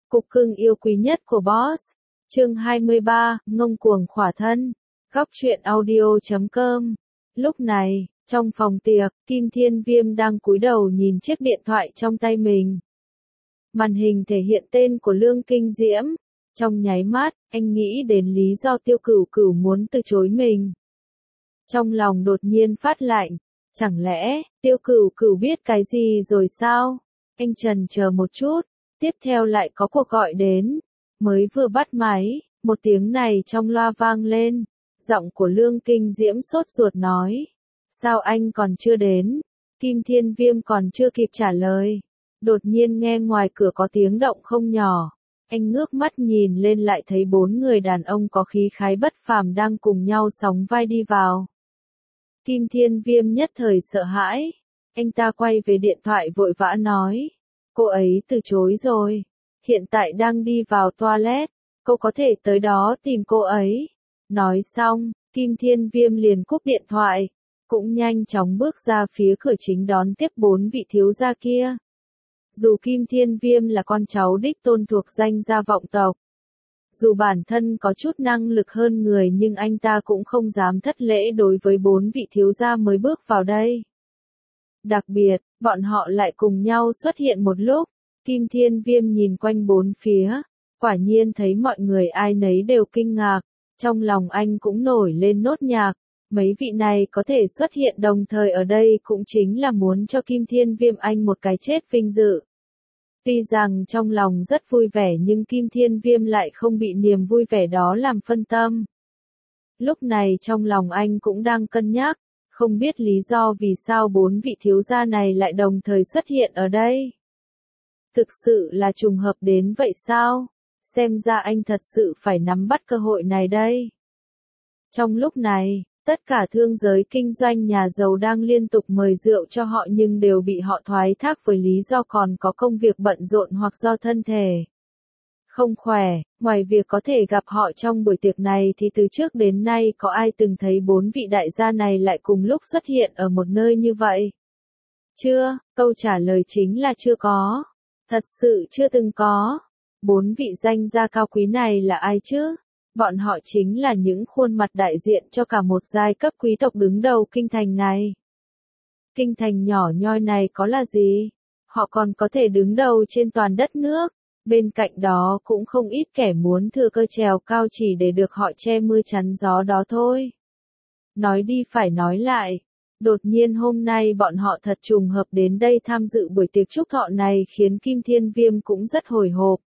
Cục cưng yêu quý nhất của boss. Chương 23, ngông cuồng khỏa thân. Góc truyện audio.com. Lúc này, trong phòng tiệc, Kim Thiên Viêm đang cúi đầu nhìn chiếc điện thoại trong tay mình. Màn hình thể hiện tên của Lương Kinh Diễm. Trong nháy mắt, anh nghĩ đến lý do Tiêu Cửu Cửu muốn từ chối mình. Trong lòng đột nhiên phát lạnh. Chẳng lẽ, Tiêu Cửu Cửu biết cái gì rồi sao? Anh chần chờ một chút. Tiếp theo lại có cuộc gọi đến. Mới vừa bắt máy, một tiếng này trong loa vang lên. Giọng của Lương Kinh Diễm sốt ruột nói. Sao anh còn chưa đến? Kim Thiên Viêm còn chưa kịp trả lời. Đột nhiên nghe ngoài cửa có tiếng động không nhỏ. Anh ngước mắt nhìn lên lại thấy 4 người đàn ông có khí khái bất phàm đang cùng nhau sóng vai đi vào. Kim Thiên Viêm nhất thời sợ hãi. Anh ta quay về điện thoại vội vã nói. Cô ấy từ chối rồi. Hiện tại đang đi vào toilet. Cô có thể tới đó tìm cô ấy. Nói xong, Kim Thiên Viêm liền cúp điện thoại. Cũng nhanh chóng bước ra phía cửa chính đón tiếp 4 vị thiếu gia kia. Dù Kim Thiên Viêm là con cháu đích tôn thuộc danh gia vọng tộc. Dù bản thân có chút năng lực hơn người nhưng anh ta cũng không dám thất lễ đối với 4 vị thiếu gia mới bước vào đây. Đặc biệt, bọn họ lại cùng nhau xuất hiện một lúc. Kim Thiên Viêm nhìn quanh 4 phía. Quả nhiên thấy mọi người ai nấy đều kinh ngạc. Trong lòng anh cũng nổi lên nốt nhạc. Mấy vị này có thể xuất hiện đồng thời ở đây cũng chính là muốn cho Kim Thiên Viêm anh một cái chết vinh dự. Tuy rằng trong lòng rất vui vẻ nhưng Kim Thiên Viêm lại không bị niềm vui vẻ đó làm phân tâm. Lúc này trong lòng anh cũng đang cân nhắc, không biết lý do vì sao 4 vị thiếu gia này lại đồng thời xuất hiện ở đây. Thực sự là trùng hợp đến vậy sao? Xem ra anh thật sự phải nắm bắt cơ hội này đây. Trong lúc này, tất cả thương giới kinh doanh nhà giàu đang liên tục mời rượu cho họ nhưng đều bị họ thoái thác với lý do còn có công việc bận rộn hoặc do thân thể không khỏe. Ngoài việc có thể gặp họ trong buổi tiệc này thì từ trước đến nay có ai từng thấy 4 vị đại gia này lại cùng lúc xuất hiện ở một nơi như vậy? Chưa, câu trả lời chính là chưa có. Thật sự chưa từng có. 4 vị danh gia cao quý này là ai chứ? Bọn họ chính là những khuôn mặt đại diện cho cả một giai cấp quý tộc đứng đầu kinh thành này. Kinh thành nhỏ nhoi này có là gì? Họ còn có thể đứng đầu trên toàn đất nước. Bên cạnh đó cũng không ít kẻ muốn thừa cơ trèo cao chỉ để được họ che mưa chắn gió đó thôi. Nói đi phải nói lại. Đột nhiên hôm nay bọn họ thật trùng hợp đến đây tham dự buổi tiệc chúc thọ này khiến Kim Thiên Viêm cũng rất hồi hộp.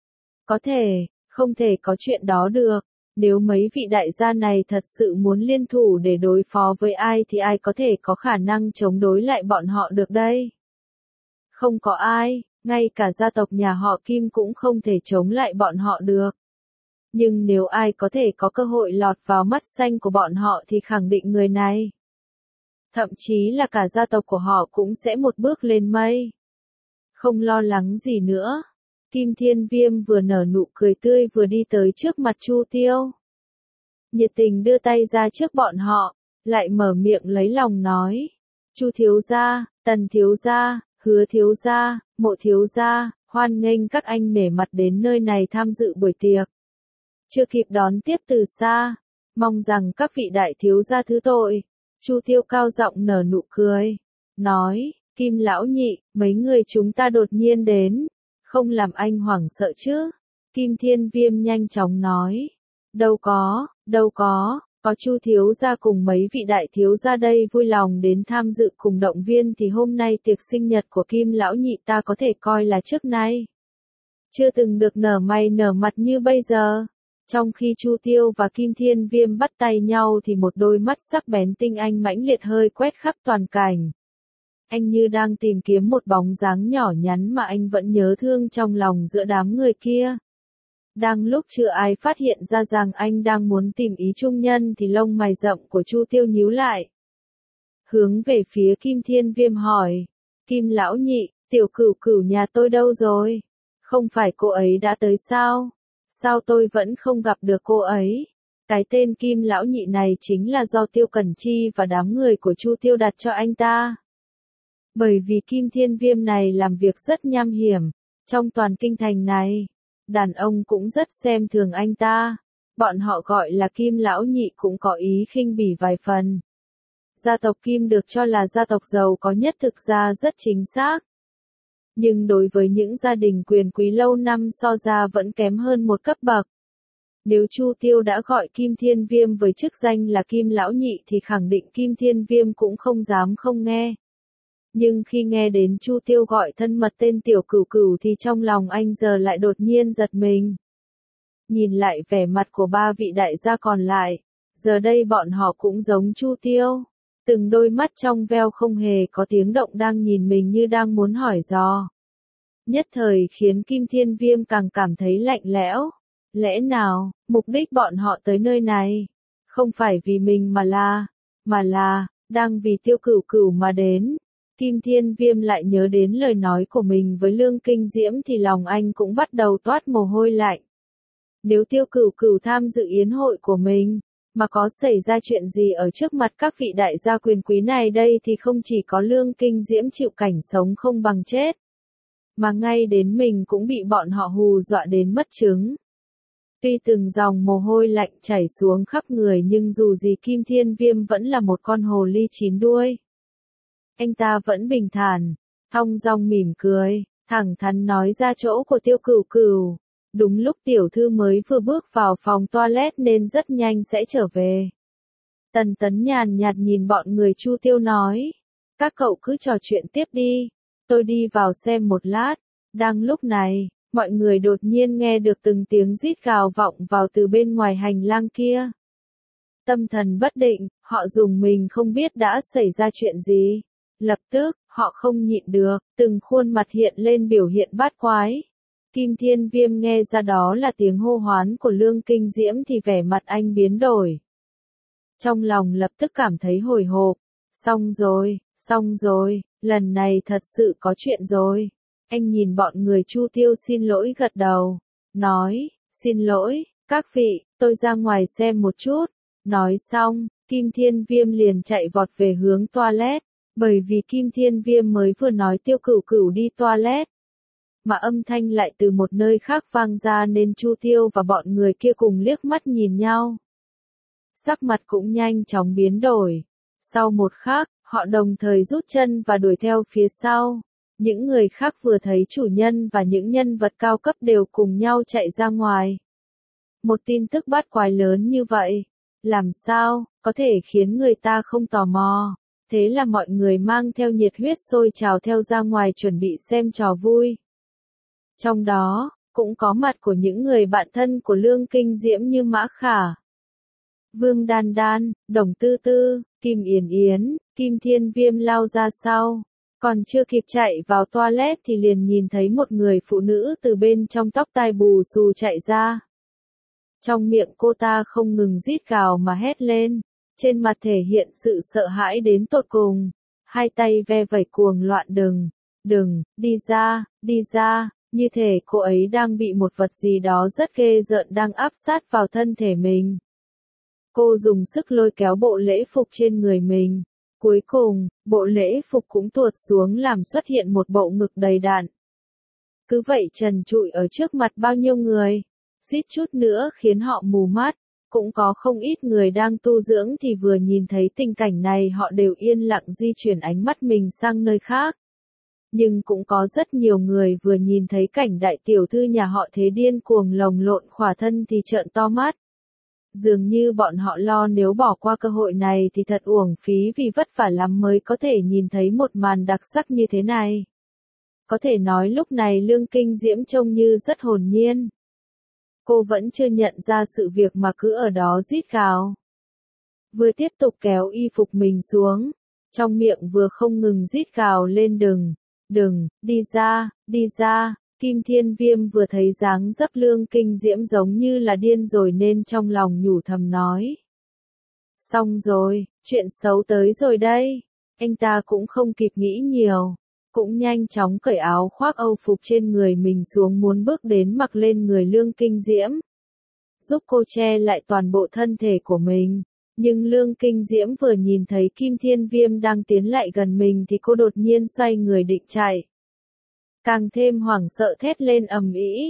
Có thể, không thể có chuyện đó được. Nếu mấy vị đại gia này thật sự muốn liên thủ để đối phó với ai thì ai có thể có khả năng chống đối lại bọn họ được đây? Không có ai, ngay cả gia tộc nhà họ Kim cũng không thể chống lại bọn họ được. Nhưng nếu ai có thể có cơ hội lọt vào mắt xanh của bọn họ thì khẳng định người này. Thậm chí là cả gia tộc của họ cũng sẽ một bước lên mây. Không lo lắng gì nữa. Kim Thiên Viêm vừa nở nụ cười tươi vừa đi tới trước mặt Chu Tiêu. Nhiệt tình đưa tay ra trước bọn họ, lại mở miệng lấy lòng nói. Chu thiếu gia, Tần thiếu gia, Hứa thiếu gia, Mộ thiếu gia, hoan nghênh các anh nể mặt đến nơi này tham dự buổi tiệc. Chưa kịp đón tiếp từ xa, mong rằng các vị đại thiếu gia thứ tội. Chu Tiêu cao giọng nở nụ cười, nói, Kim lão nhị, mấy người chúng ta đột nhiên đến. Không làm anh hoảng sợ chứ? Kim Thiên Viêm nhanh chóng nói. Đâu có Chu thiếu gia cùng mấy vị đại thiếu gia đây vui lòng đến tham dự cùng động viên thì hôm nay tiệc sinh nhật của Kim lão nhị ta có thể coi là trước nay chưa từng được nở mày nở mặt như bây giờ. Trong khi Chu Tiêu và Kim Thiên Viêm bắt tay nhau thì một đôi mắt sắc bén tinh anh mãnh liệt hơi quét khắp toàn cảnh. Anh như đang tìm kiếm một bóng dáng nhỏ nhắn mà anh vẫn nhớ thương trong lòng giữa đám người kia. Đang lúc chưa ai phát hiện ra rằng anh đang muốn tìm ý trung nhân thì lông mày rậm của Chu Tiêu nhíu lại. Hướng về phía Kim Thiên Viêm hỏi. Kim lão nhị, Tiểu Cửu Cửu nhà tôi đâu rồi? Không phải cô ấy đã tới sao? Sao tôi vẫn không gặp được cô ấy? Cái tên Kim lão nhị này chính là do Tiêu Cẩn Chi và đám người của Chu Tiêu đặt cho anh ta. Bởi vì Kim Thiên Viêm này làm việc rất nham hiểm, trong toàn kinh thành này, đàn ông cũng rất xem thường anh ta. Bọn họ gọi là Kim lão nhị cũng có ý khinh bỉ vài phần. Gia tộc Kim được cho là gia tộc giàu có nhất thực ra rất chính xác. Nhưng đối với những gia đình quyền quý lâu năm so ra vẫn kém hơn một cấp bậc. Nếu Chu Tiêu đã gọi Kim Thiên Viêm với chức danh là Kim lão nhị thì khẳng định Kim Thiên Viêm cũng không dám không nghe. Nhưng khi nghe đến Chu Tiêu gọi thân mật tên Tiểu Cửu Cửu thì trong lòng anh giờ lại đột nhiên giật mình. Nhìn lại vẻ mặt của ba vị đại gia còn lại, giờ đây bọn họ cũng giống Chu Tiêu. Từng đôi mắt trong veo không hề có tiếng động đang nhìn mình như đang muốn hỏi dò. Nhất thời khiến Kim Thiên Viêm càng cảm thấy lạnh lẽo. Lẽ nào, mục đích bọn họ tới nơi này, không phải vì mình mà là, đang vì Tiêu Cửu Cửu mà đến. Kim Thiên Viêm lại nhớ đến lời nói của mình với Lương Kinh Diễm thì lòng anh cũng bắt đầu toát mồ hôi lạnh. Nếu Tiêu Cửu Cửu tham dự yến hội của mình, mà có xảy ra chuyện gì ở trước mặt các vị đại gia quyền quý này đây thì không chỉ có Lương Kinh Diễm chịu cảnh sống không bằng chết, mà ngay đến mình cũng bị bọn họ hù dọa đến mất chứng. Tuy từng dòng mồ hôi lạnh chảy xuống khắp người nhưng dù gì Kim Thiên Viêm vẫn là một con hồ ly chín đuôi. Anh ta vẫn bình thản, thong dong mỉm cười, thẳng thắn nói ra chỗ của Tiêu Cửu Cửu. Đúng lúc tiểu thư mới vừa bước vào phòng toilet nên rất nhanh sẽ trở về. Tần Tấn nhàn nhạt nhìn bọn người Chu Tiêu nói. Các cậu cứ trò chuyện tiếp đi, tôi đi vào xem một lát. Đang lúc này, mọi người đột nhiên nghe được từng tiếng rít gào vọng vào từ bên ngoài hành lang kia. Tâm thần bất định, họ dùng mình không biết đã xảy ra chuyện gì. Lập tức, họ không nhịn được, từng khuôn mặt hiện lên biểu hiện bát quái. Kim Thiên Viêm nghe ra đó là tiếng hô hoán của Lương Kinh Diễm thì vẻ mặt anh biến đổi. Trong lòng lập tức cảm thấy hồi hộp. Xong rồi, lần này thật sự có chuyện rồi. Anh nhìn bọn người Chu Tiêu xin lỗi gật đầu. Nói, xin lỗi, các vị, tôi ra ngoài xem một chút. Nói xong, Kim Thiên Viêm liền chạy vọt về hướng toilet. Bởi vì Kim Thiên Viêm mới vừa nói Tiêu Cửu Cửu đi toilet. Mà âm thanh lại từ một nơi khác vang ra nên Chu Tiêu và bọn người kia cùng liếc mắt nhìn nhau. Sắc mặt cũng nhanh chóng biến đổi. Sau một khắc, họ đồng thời rút chân và đuổi theo phía sau. Những người khác vừa thấy chủ nhân và những nhân vật cao cấp đều cùng nhau chạy ra ngoài. Một tin tức bát quái lớn như vậy, làm sao có thể khiến người ta không tò mò. Thế là mọi người mang theo nhiệt huyết sôi trào theo ra ngoài chuẩn bị xem trò vui. Trong đó, cũng có mặt của những người bạn thân của Lương Kinh Diễm như Mã Khả, Vương Đan Đan, Đồng Tư Tư, Kim Yến Yến. Kim Thiên Viêm lao ra sau. Còn chưa kịp chạy vào toilet thì liền nhìn thấy một người phụ nữ từ bên trong tóc tai bù xù chạy ra. Trong miệng cô ta không ngừng rít gào mà hét lên. Trên mặt thể hiện sự sợ hãi đến tột cùng. Hai tay ve vẩy cuồng loạn đừng, đi ra, như thể cô ấy đang bị một vật gì đó rất ghê rợn đang áp sát vào thân thể mình. Cô dùng sức lôi kéo bộ lễ phục trên người mình. Cuối cùng, bộ lễ phục cũng tuột xuống làm xuất hiện một bộ ngực đầy đặn. Cứ vậy trần trụi ở trước mặt bao nhiêu người, suýt chút nữa khiến họ mù mắt. Cũng có không ít người đang tu dưỡng thì vừa nhìn thấy tình cảnh này họ đều yên lặng di chuyển ánh mắt mình sang nơi khác. Nhưng cũng có rất nhiều người vừa nhìn thấy cảnh đại tiểu thư nhà họ thế điên cuồng lồng lộn khỏa thân thì trợn to mắt. Dường như bọn họ lo nếu bỏ qua cơ hội này thì thật uổng phí vì vất vả lắm mới có thể nhìn thấy một màn đặc sắc như thế này. Có thể nói lúc này Lương Kinh Diễm trông như rất hồn nhiên. Cô vẫn chưa nhận ra sự việc mà cứ ở đó rít gào. Vừa tiếp tục kéo y phục mình xuống, trong miệng vừa không ngừng rít gào lên đừng, đi ra. Kim Thiên Viêm vừa thấy dáng dấp Lương Kinh Diễm giống như là điên rồi nên trong lòng nhủ thầm nói. Xong rồi, chuyện xấu tới rồi đây. Anh ta cũng không kịp nghĩ nhiều. Cũng nhanh chóng cởi áo khoác âu phục trên người mình xuống muốn bước đến mặc lên người Lương Kinh Diễm. Giúp cô che lại toàn bộ thân thể của mình. Nhưng Lương Kinh Diễm vừa nhìn thấy Kim Thiên Viêm đang tiến lại gần mình thì cô đột nhiên xoay người định chạy. Càng thêm hoảng sợ thét lên ầm ĩ.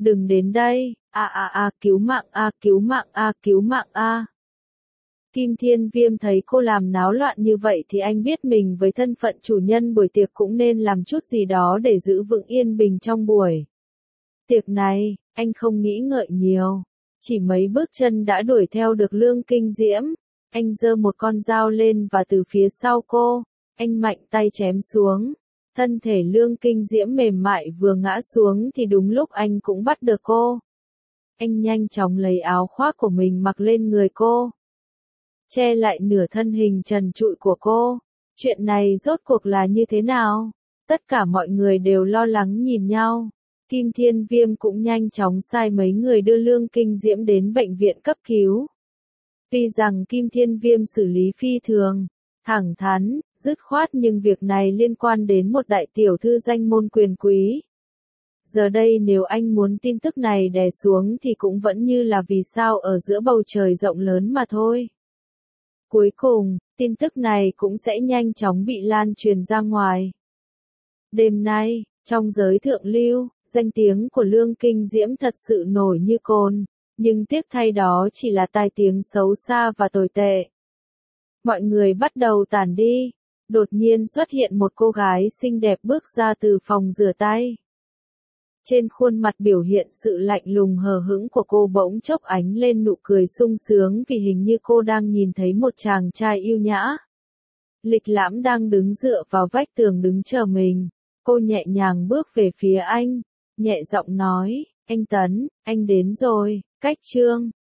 Đừng đến đây, cứu mạng cứu mạng cứu mạng Kim Thiên Viêm thấy cô làm náo loạn như vậy thì anh biết mình với thân phận chủ nhân buổi tiệc cũng nên làm chút gì đó để giữ vững yên bình trong buổi tiệc này, anh không nghĩ ngợi nhiều. Chỉ mấy bước chân đã đuổi theo được Lương Kinh Diễm. Anh giơ một con dao lên và từ phía sau cô, anh mạnh tay chém xuống. Thân thể Lương Kinh Diễm mềm mại vừa ngã xuống thì đúng lúc anh cũng bắt được cô. Anh nhanh chóng lấy áo khoác của mình mặc lên người cô, che lại nửa thân hình trần trụi của cô. Chuyện này rốt cuộc là như thế nào? Tất cả mọi người đều lo lắng nhìn nhau. Kim Thiên Viêm cũng nhanh chóng sai mấy người đưa Lương Kinh Diễm đến bệnh viện cấp cứu. Tuy rằng Kim Thiên Viêm xử lý phi thường, thẳng thắn, dứt khoát nhưng việc này liên quan đến một đại tiểu thư danh môn quyền quý. Giờ đây nếu anh muốn tin tức này đè xuống thì cũng vẫn như là vì sao ở giữa bầu trời rộng lớn mà thôi. Cuối cùng, tin tức này cũng sẽ nhanh chóng bị lan truyền ra ngoài. Đêm nay, trong giới thượng lưu, danh tiếng của Lương Kinh Diễm thật sự nổi như cồn, nhưng tiếc thay đó chỉ là tai tiếng xấu xa và tồi tệ. Mọi người bắt đầu tản đi, đột nhiên xuất hiện một cô gái xinh đẹp bước ra từ phòng rửa tay. Trên khuôn mặt biểu hiện sự lạnh lùng hờ hững của cô bỗng chốc ánh lên nụ cười sung sướng vì hình như cô đang nhìn thấy một chàng trai yêu nhã, lịch lãm đang đứng dựa vào vách tường đứng chờ mình. Cô nhẹ nhàng bước về phía anh, nhẹ giọng nói, anh Tấn, anh đến rồi, cách chương